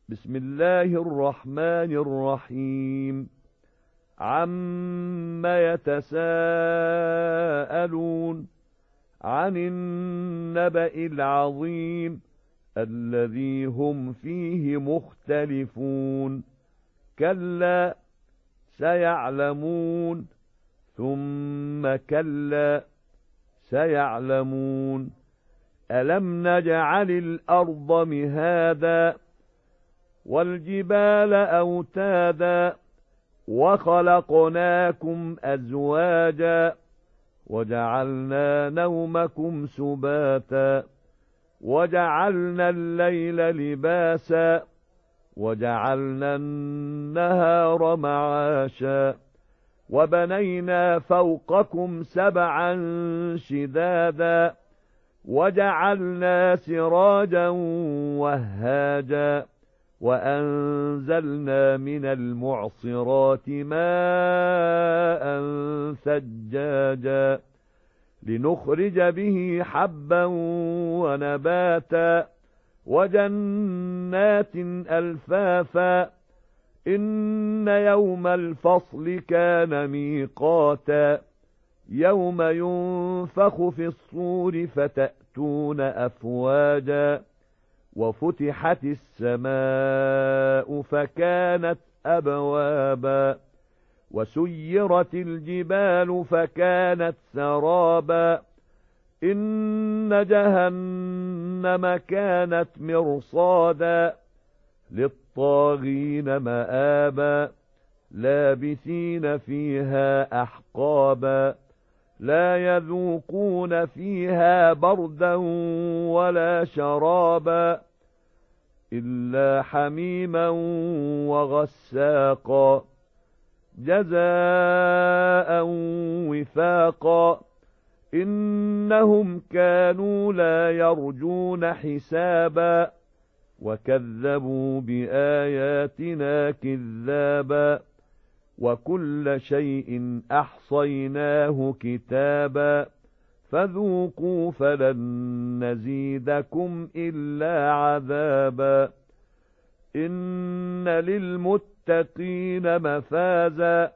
بسم الله الرحمن الرحيم. عَمَّ يتساءلون عن النبأ العظيم الذي هم فيه مختلفون كلا سيعلمون ثم كلا سيعلمون ألم نجعل الأرض مهادا والجبال أوتادا وخلقناكم أزواجا وجعلنا نومكم سباتا وجعلنا الليل لباسا وجعلنا النهار معاشا وبنينا فوقكم سبعا شدادا وجعلنا سراجا وهاجا وأنزلنا من المعصرات ماء ثجاجا لنخرج به حبا ونباتا وجنات ألفافا إن يوم الفصل كان ميقاتا يوم ينفخ في الصور فتأتون أفواجا وفتحت السماء فكانت أبوابا وسيرت الجبال فكانت سرابا إن جهنم كانت مرصادا للطاغين مآبا لابثين فيها أحقابا لا يذوقون فيها بردا ولا شرابا إلا حميما وغساقا جزاء وفاقا إنهم كانوا لا يرجون حسابا وكذبوا بآياتنا كذابا وكل شيء أحصيناه كتابا فذوقوا فلن نزيدكم إلا عذابا إن للمتقين مفازا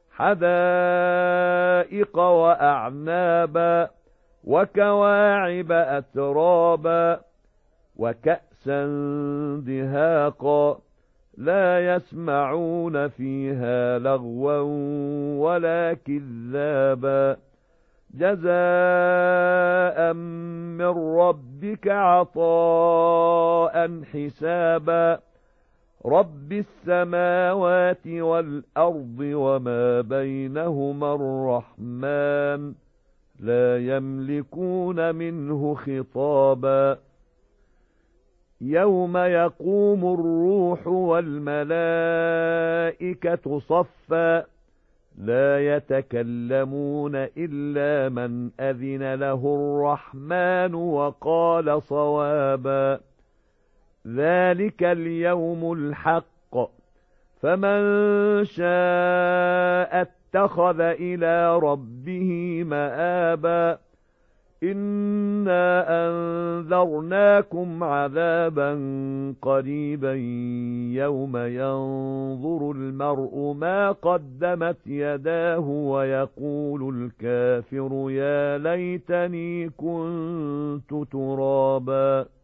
حدائق وأعنابا وكواعب أترابا وكأسا دهاقا لا يسمعون فيها لغوا ولا كذابا جزاء من ربك عطاء حسابا رب السماوات والأرض وما بينهما الرحمن لا يملكون منه خطابا يوم يقوم الروح والملائكة صفا لا يتكلمون إلا من أذن له الرحمن وقال صوابا ذلك اليوم الحق فمن شاء اتخذ إلى ربه مآبا إنا أنذرناكم عذابا قريبا يوم ينظر المرء ما قدمت يداه ويقول الكافر يا ليتني كنت ترابا